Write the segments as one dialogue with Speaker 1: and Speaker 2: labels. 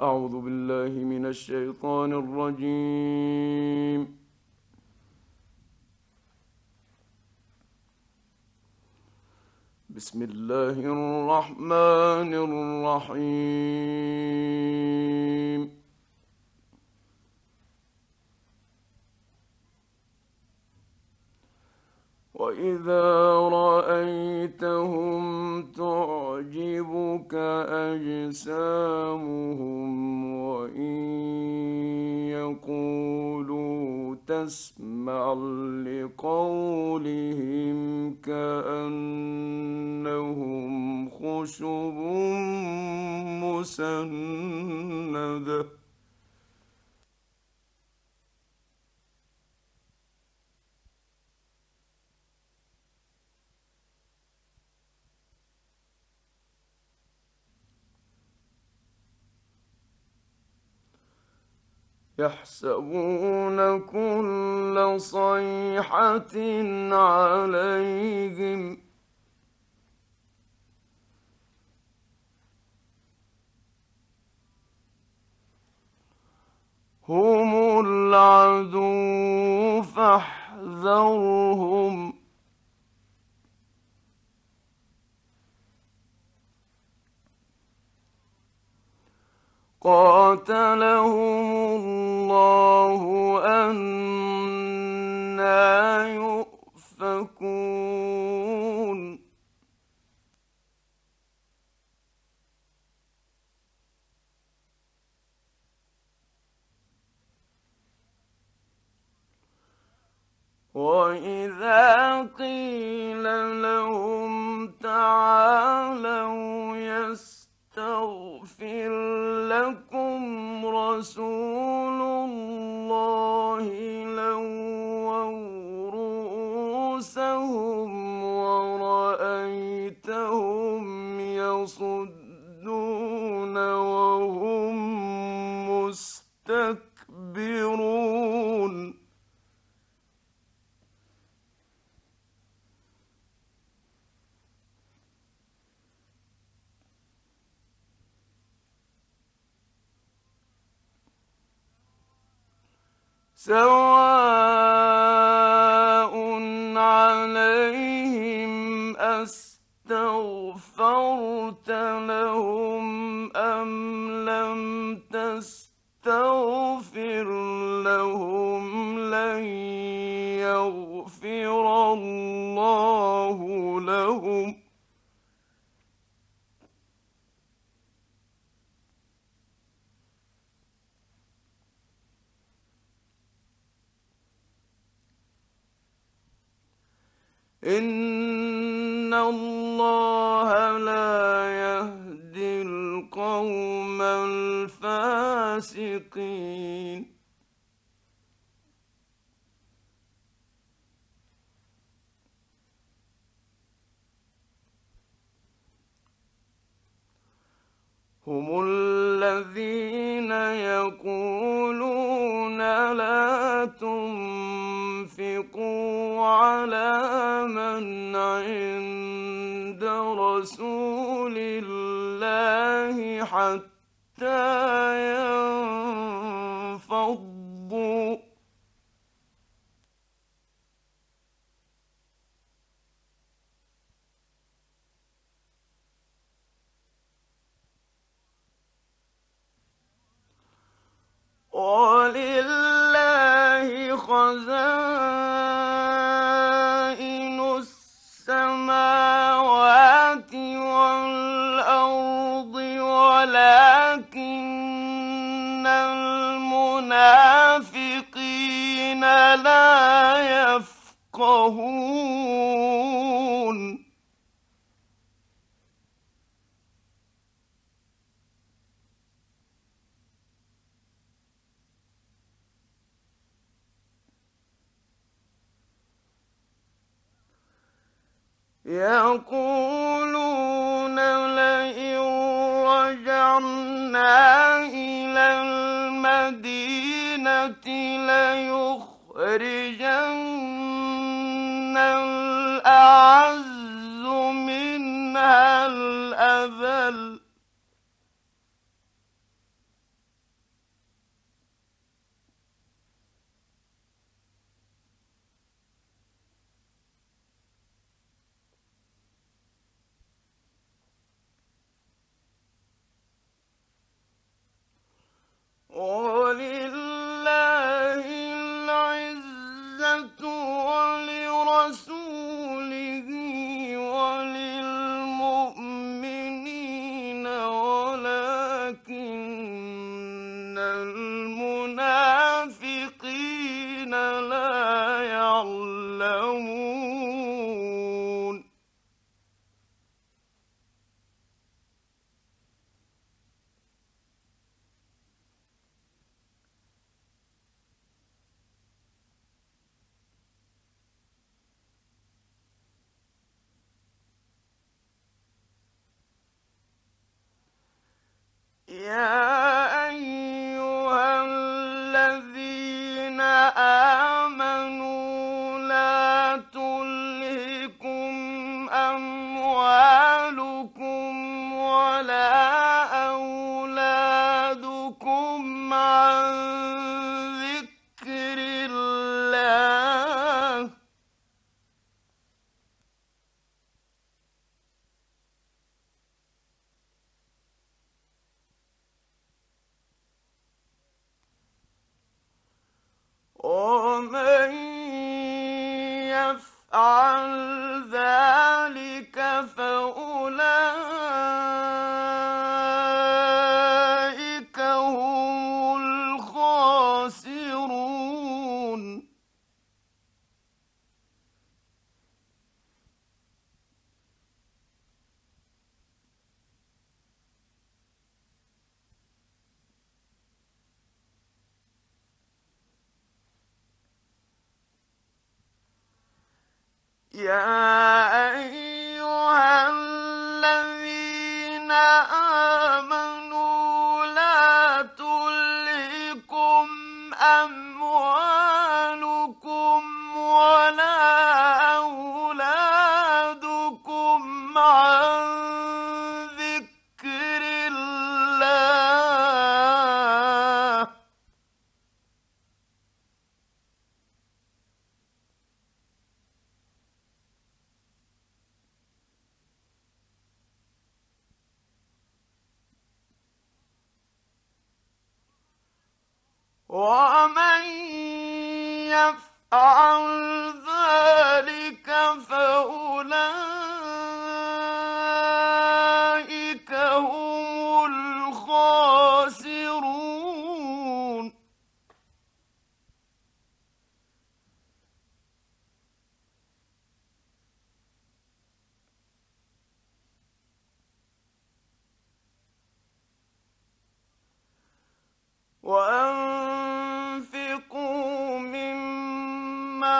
Speaker 1: أعوذ بالله من الشيطان الرجيم. بسم الله الرحمن الرحيم. وإذا رأيتهم تعجبك أجسامهم وإن يقولوا تسمع لقولهم كأنهم خشب مسندة يحسبون كل صيحة عليهم هم العدو فاحذرهم قاتلهم الله أنى يؤفكون وإذا قيل لهم تعالوا يستغفر لكم رسول الله لووا رؤوسهم ورأيتهم يصدون وهم مستكبرون سواء عليهم أستغفرت لهم أم لم تستغفر لهم لن يغفر الله لهم إن الله لا يهدي القوم الفاسقين هم الذين يقولون لا تنفقوا على من عند رسول الله حتى ينفضوا ولله خزائن السماوات والأرض ولكن المنافقين لا يفقهون يقولون لئن رجعنا إلى المدينة ليخرجن الأعز منها الأذل إن المنافقين لا يعلمون يا أيها الذين آمنوا لا تلهكم أموالكم ولا أولادكم عن ذكر الله ومن يفعل ذلك فأولئك هم الخاسرون يا أيها الذين آمنوا لا تلهكم أموالكم ولا أولادكم عن ذكر الله ومن يفعل ذلك فأولئك هم الخاسرون وأنفقوا مما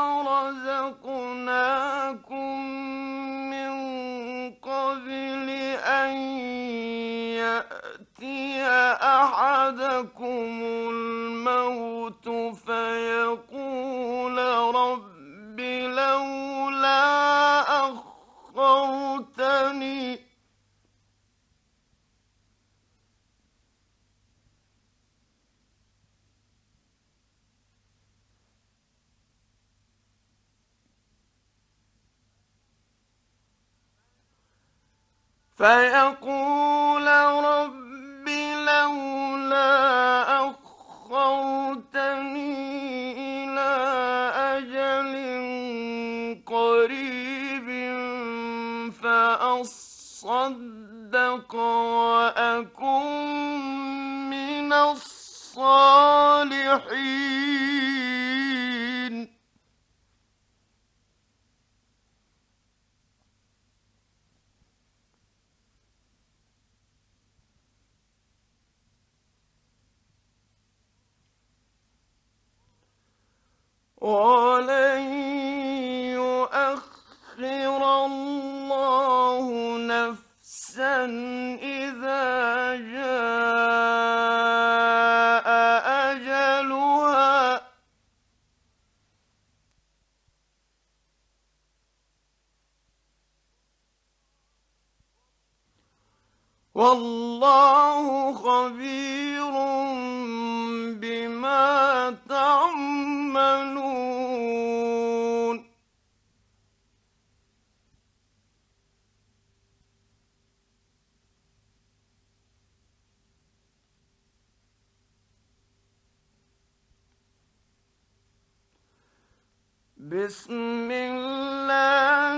Speaker 1: رزقناكم من قبل أن يأتي أحدكم الموت فيقول رب لولا أخرتني فيقول رب لولا أخرتني إلى أجل قريب فأصدق وأكن من الصالحين ولن يؤخر الله نفسا إذا جاء أجلها والله خبير بما تعملون بسم الله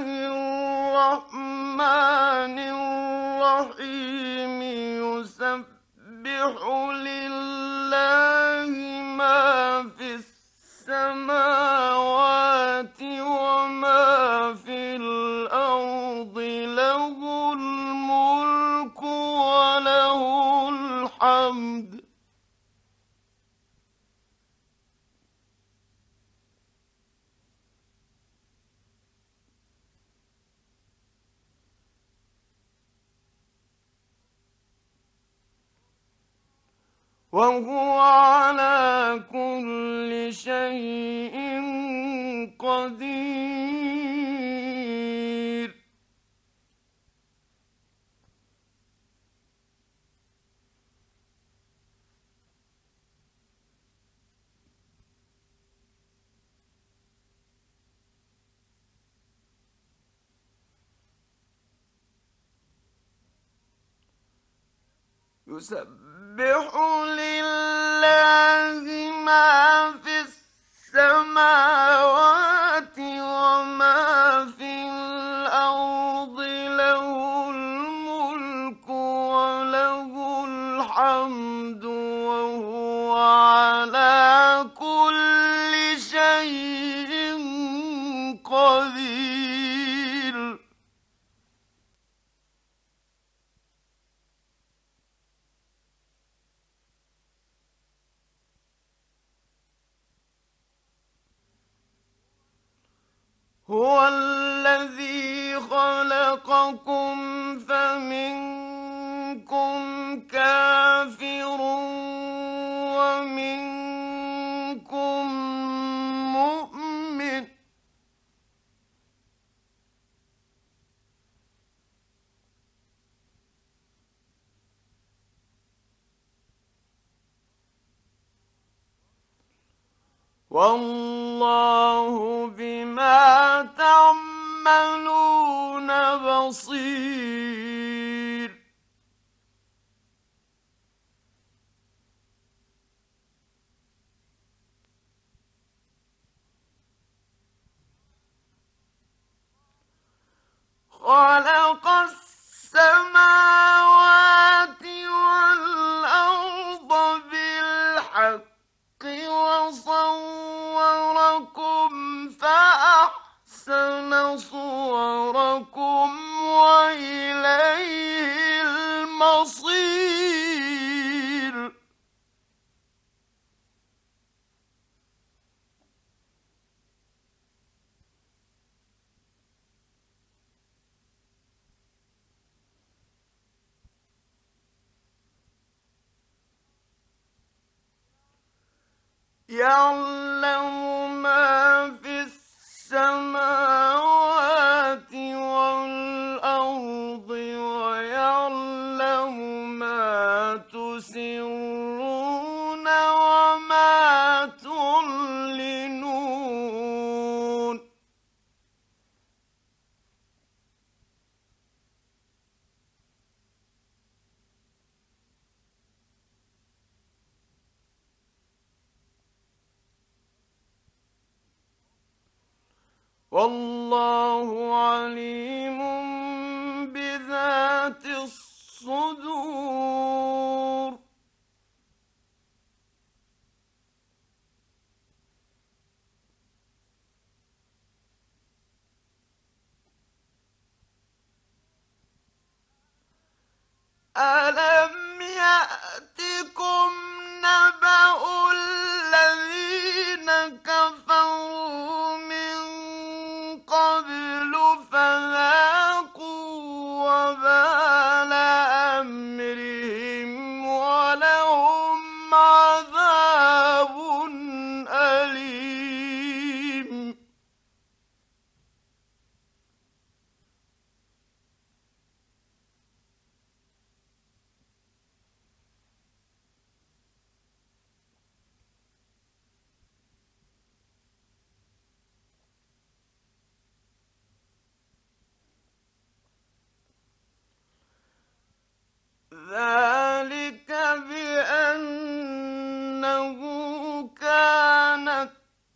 Speaker 1: الرحمن الرحيم يسبح لله ما في السماوات وما في الأرض له الملك وله الحمد وهو على كل شيء قدير. يسبح لله ما في السماوات وما في الأرض له الملك وله الحمد وهو على كل شيء قدير. هو الذي خلقكم فمنكم كافر ومنكم مؤمن. والله بما تعملون بصير. خلق السماوات والأرض بالحق وصوركم فأحسن صوركم وإليه المصير. يعلم ما في السماوات والأرض ويعلم ما تسرون وما تعلنون. والله عليم بذات الصدور. ألم يأتكم نبأ الذين كفروا من قبل فذاقوا وبال أمرهم ولهم عذاب أليم. ذلك بأنه كانت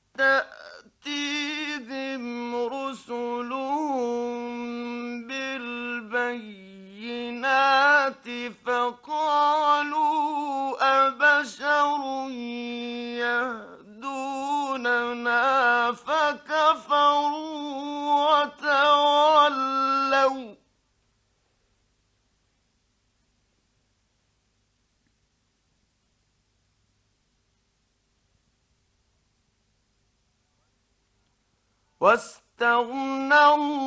Speaker 1: تأتيهم رسلهم بالبينات فقالوا بشر يهدوننا فكفروا وتولوا واستغنى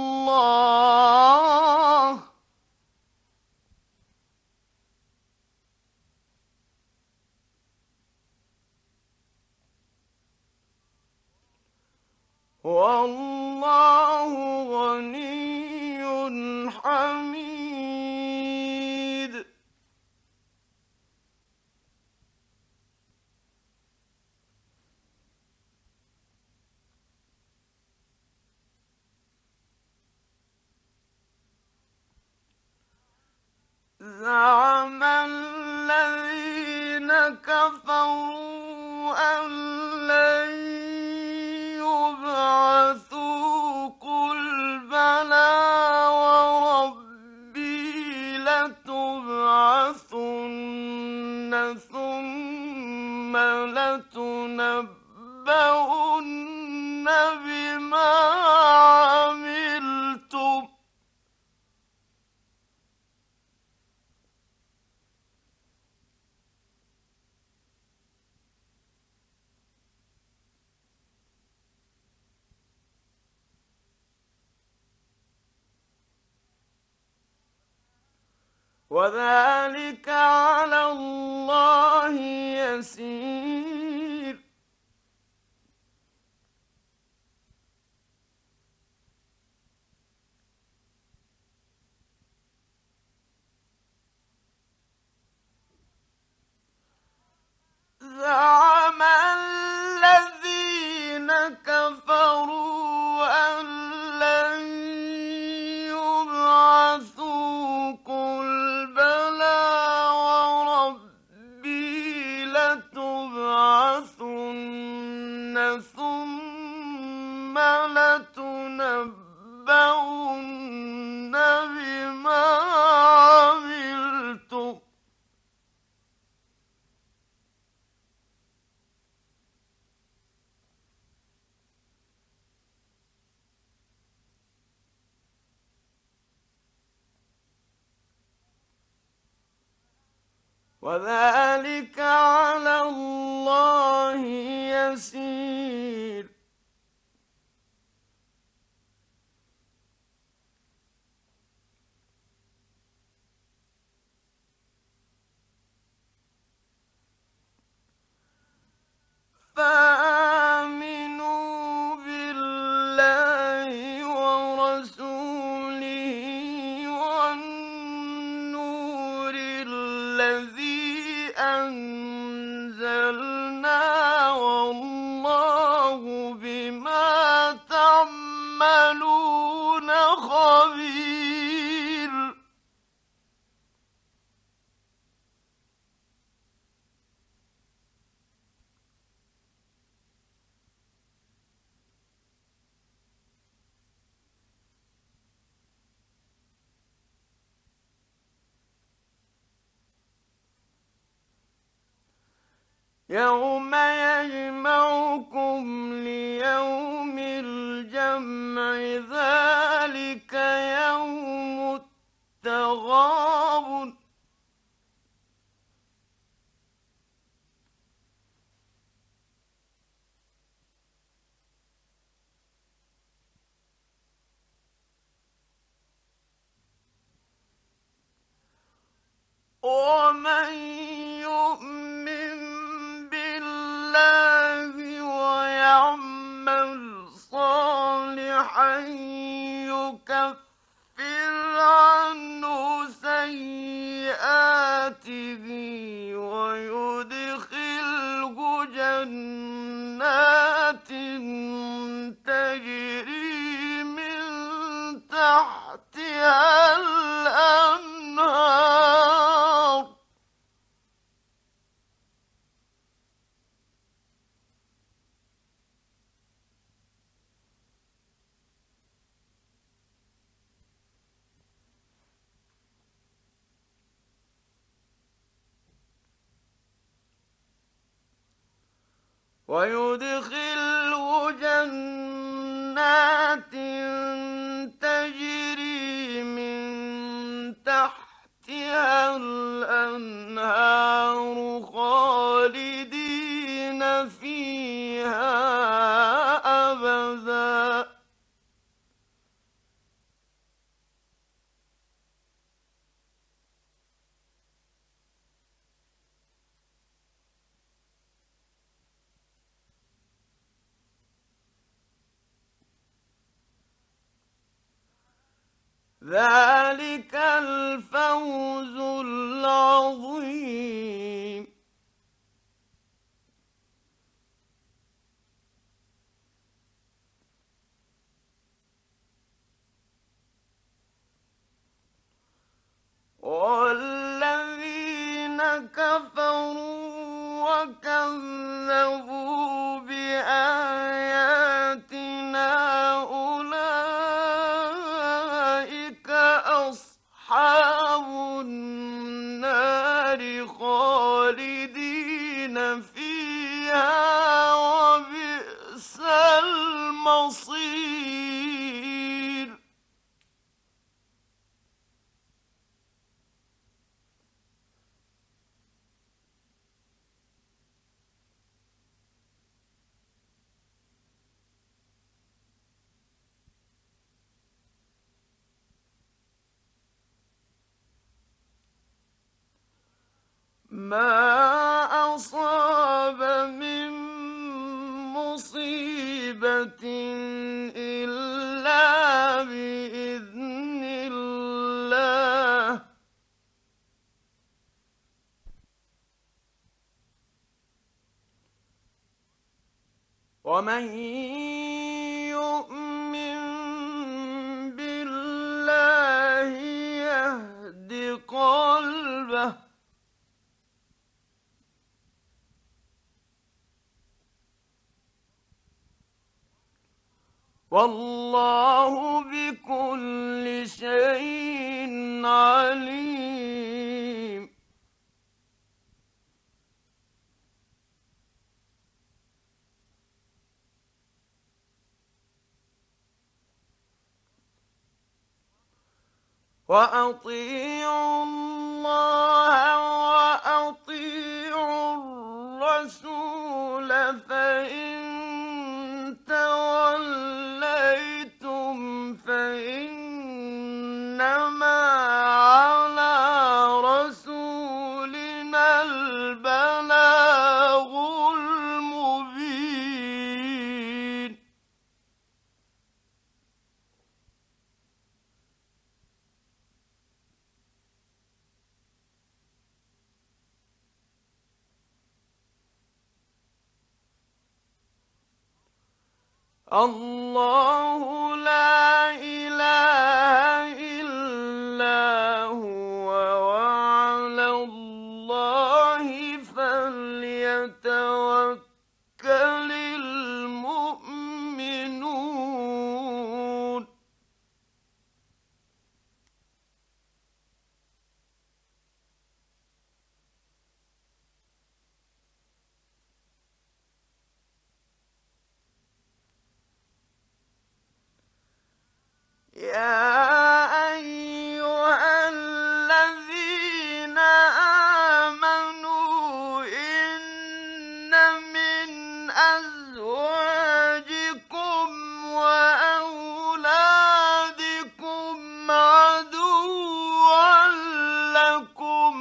Speaker 1: الله والله غني حميد. زعم الذين كفروا أن لن يبعثوا قل بلى وربي لتبعثن ثم لتنبؤن بما عملتم وذلك على الله يسير. زعم الذين كفروا أن لن يبعثوا قل بلى وربي لتبعثن ثم لتنبؤن بما عملتم وذلك على الله يسير. فآمنوا بالله ورسوله والنور الذي أنزلنا والله بما تعملون خبير. يوم يجمعكم ليوم الجمع ذلك يوم التغابن ومن يؤمن بالله ويعمل صالحا يكفر عنه سيئاته ويدخله جنات تجري من تحتها الأنهار ويدخله جنات تجري من تحتها الأنهار خالدين فيها أبدا. ذلك الفوز العظيم. والذين كفروا وكذبوا بآياتنا أولئك أصحاب النار خالدين فيها وبئس المصير. ما أصاب من مصيبة إلا بإذن الله، ومن يؤمن بالله يهد قلبه، والله بكل شيء عليم. وأطيعوا الله وأطيعوا الرسول، فإن توليتم فإنما على رسولنا البلاغ المبين. الله لا إله إلا هو، وعلى الله فليتوكل المؤمنون. يا أيها الذين آمنوا إن من أزواجكم وأولادكم عدوا لكم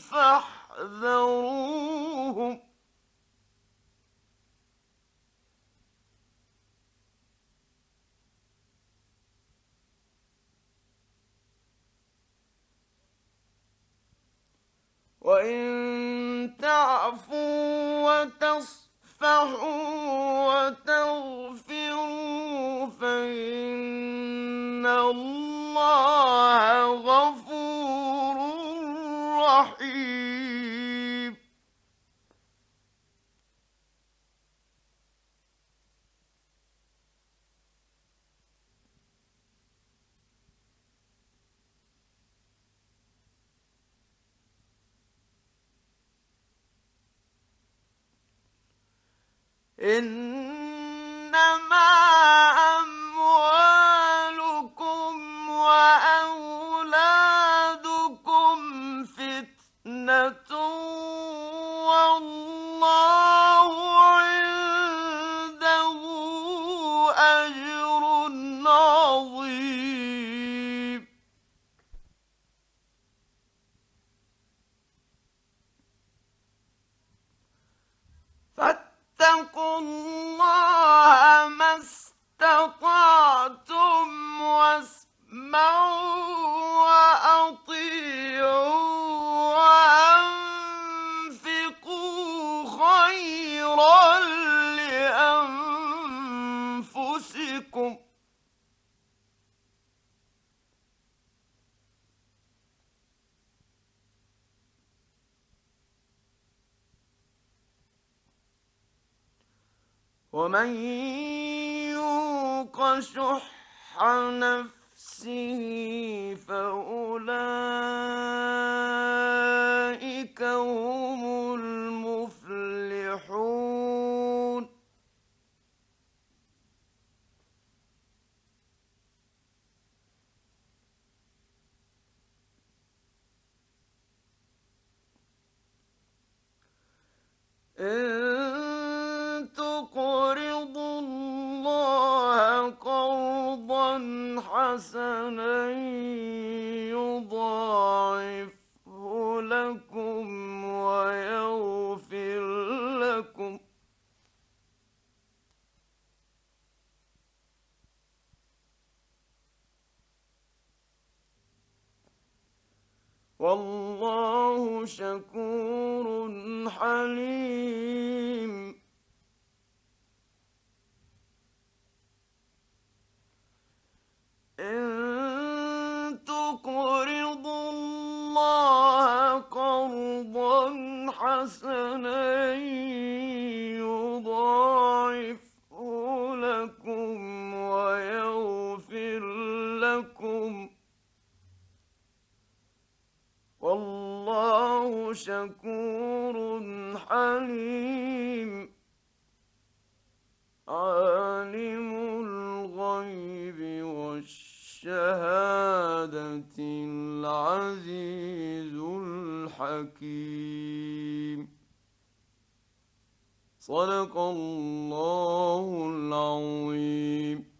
Speaker 1: فاحذروهم، وإن تعفوا وتصفحوا وتغفروا فإن الله غفور رحيم. إنما أموالكم وأولادكم فتنة والله عنده أجر عظيم. فاتقوا الله ما استطعتم واسمعوا وأطيعوا وأنفقوا خيرا لأنفسكم. ومن يوق شح نفسه فأولئك هم المفلحون. إن تقرضوا الله قرضا حسنا يضاعفه لكم ويغفر لكم والله شكور حليم. إن تقرضوا الله قرضا حسنا يضاعفه لكم ويغفر لكم والله شكور حليم. عالم الغيب والشهادة العزيز الحكيم. صدق الله العظيم.